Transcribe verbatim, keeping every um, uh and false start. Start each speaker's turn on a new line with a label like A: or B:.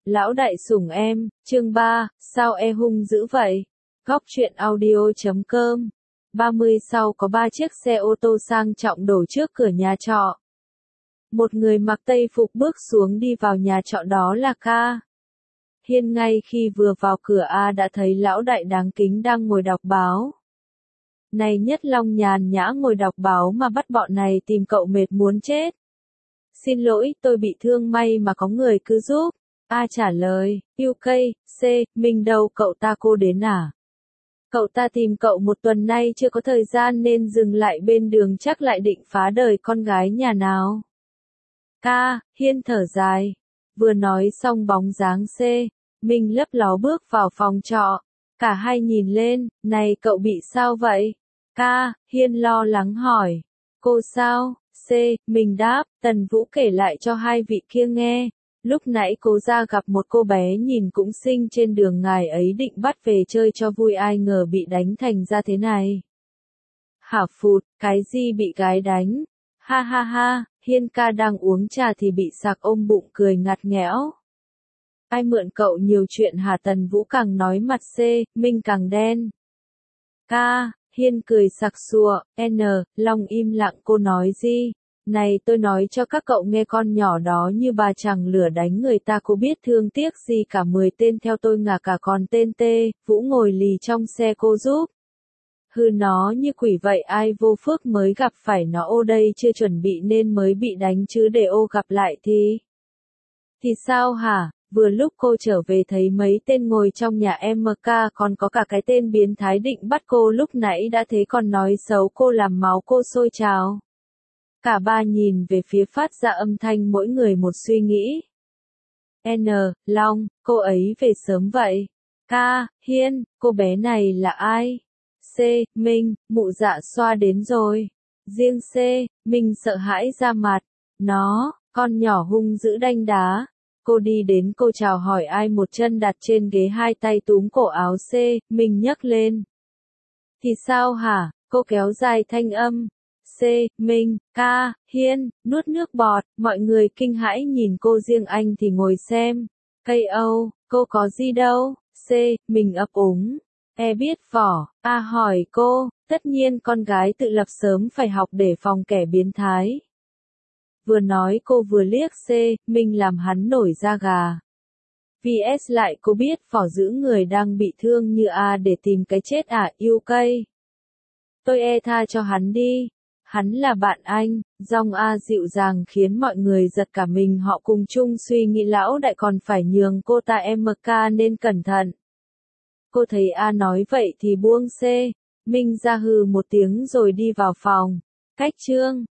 A: Lão đại sủng em, chương ba, sao e hung dữ vậy? Góc truyện audio chấm com. ba mươi sau có ba chiếc xe ô tô sang trọng đổ trước cửa nhà trọ. Một người mặc tây phục bước xuống đi vào nhà trọ, đó là Ca. Hiên ngay khi vừa vào cửa A đã thấy lão đại đáng kính đang ngồi đọc báo. Này Nhất Long nhàn nhã ngồi đọc báo mà bắt bọn này tìm cậu mệt muốn chết. Xin lỗi, tôi bị thương, may mà có người cứ giúp. A trả lời, u ca, C, mình đâu, cậu ta cô đến à? Cậu ta tìm cậu một tuần nay chưa có thời gian nên dừng lại bên đường, chắc lại định phá đời con gái nhà nào. Ca, Hiên thở dài. Vừa nói xong bóng dáng C, mình lấp ló bước vào phòng trọ. Cả hai nhìn lên, này cậu bị sao vậy? Ca, Hiên lo lắng hỏi. Cô sao? C, mình đáp, Tần Vũ kể lại cho hai vị kia nghe. Lúc nãy cô ra gặp một cô bé nhìn cũng xinh trên đường, ngài ấy định bắt về chơi cho vui, ai ngờ bị đánh thành ra thế này. Hả phụt, cái gì bị gái đánh? Ha ha ha, Hiên ca đang uống trà thì bị sặc ôm bụng cười ngặt nghẽo. Ai mượn cậu nhiều chuyện hả? Tần Vũ càng nói mặt C, mình càng đen. Ca, Hiên cười sặc sụa, N, Long im lặng, cô nói gì? Này tôi nói cho các cậu nghe, con nhỏ đó như bà chẳng lửa đánh người ta, cô biết thương tiếc gì cả, mười tên theo tôi ngả cả còn tên T, Vũ ngồi lì trong xe cô giúp. Hư, nó như quỷ vậy, ai vô phước mới gặp phải nó, ô đây chưa chuẩn bị nên mới bị đánh chứ để ô gặp lại thì... Thì sao hả? Vừa lúc cô trở về thấy mấy tên ngồi trong nhà em ca, còn có cả cái tên biến thái định bắt cô lúc nãy đã thế còn nói xấu cô làm máu cô sôi trào. Cả ba nhìn về phía phát ra âm thanh mỗi người một suy nghĩ. N, Long, cô ấy về sớm vậy. Ca, Hiên, cô bé này là ai? C, Minh, mụ dạ xoa đến rồi. Riêng C, Minh sợ hãi ra mặt. Nó, con nhỏ hung dữ đanh đá. Cô đi đến, cô chào hỏi ai, một chân đặt trên ghế, hai tay túm cổ áo C, Minh nhấc lên. Thì sao hả? Cô kéo dài thanh âm. C, Minh, Ca, Hiên, nuốt nước bọt, mọi người kinh hãi nhìn cô, riêng anh thì ngồi xem. Cây Âu, cô có gì đâu? C, Minh ấp úng. E biết vỏ. A hỏi cô, tất nhiên con gái tự lập sớm phải học để phòng kẻ biến thái. Vừa nói cô vừa liếc C, Minh làm hắn nổi da gà. vê ét lại cô biết vỏ giữ người đang bị thương như A để tìm cái chết à? u ca. Tôi e tha cho hắn đi. Hắn là bạn anh. Giọng A dịu dàng khiến mọi người giật cả mình, họ cùng chung suy nghĩ lão đại còn phải nhường cô ta em ca nên cẩn thận. Cô thấy A nói vậy thì buông C, Minh ra hừ một tiếng rồi đi vào phòng. Cách chương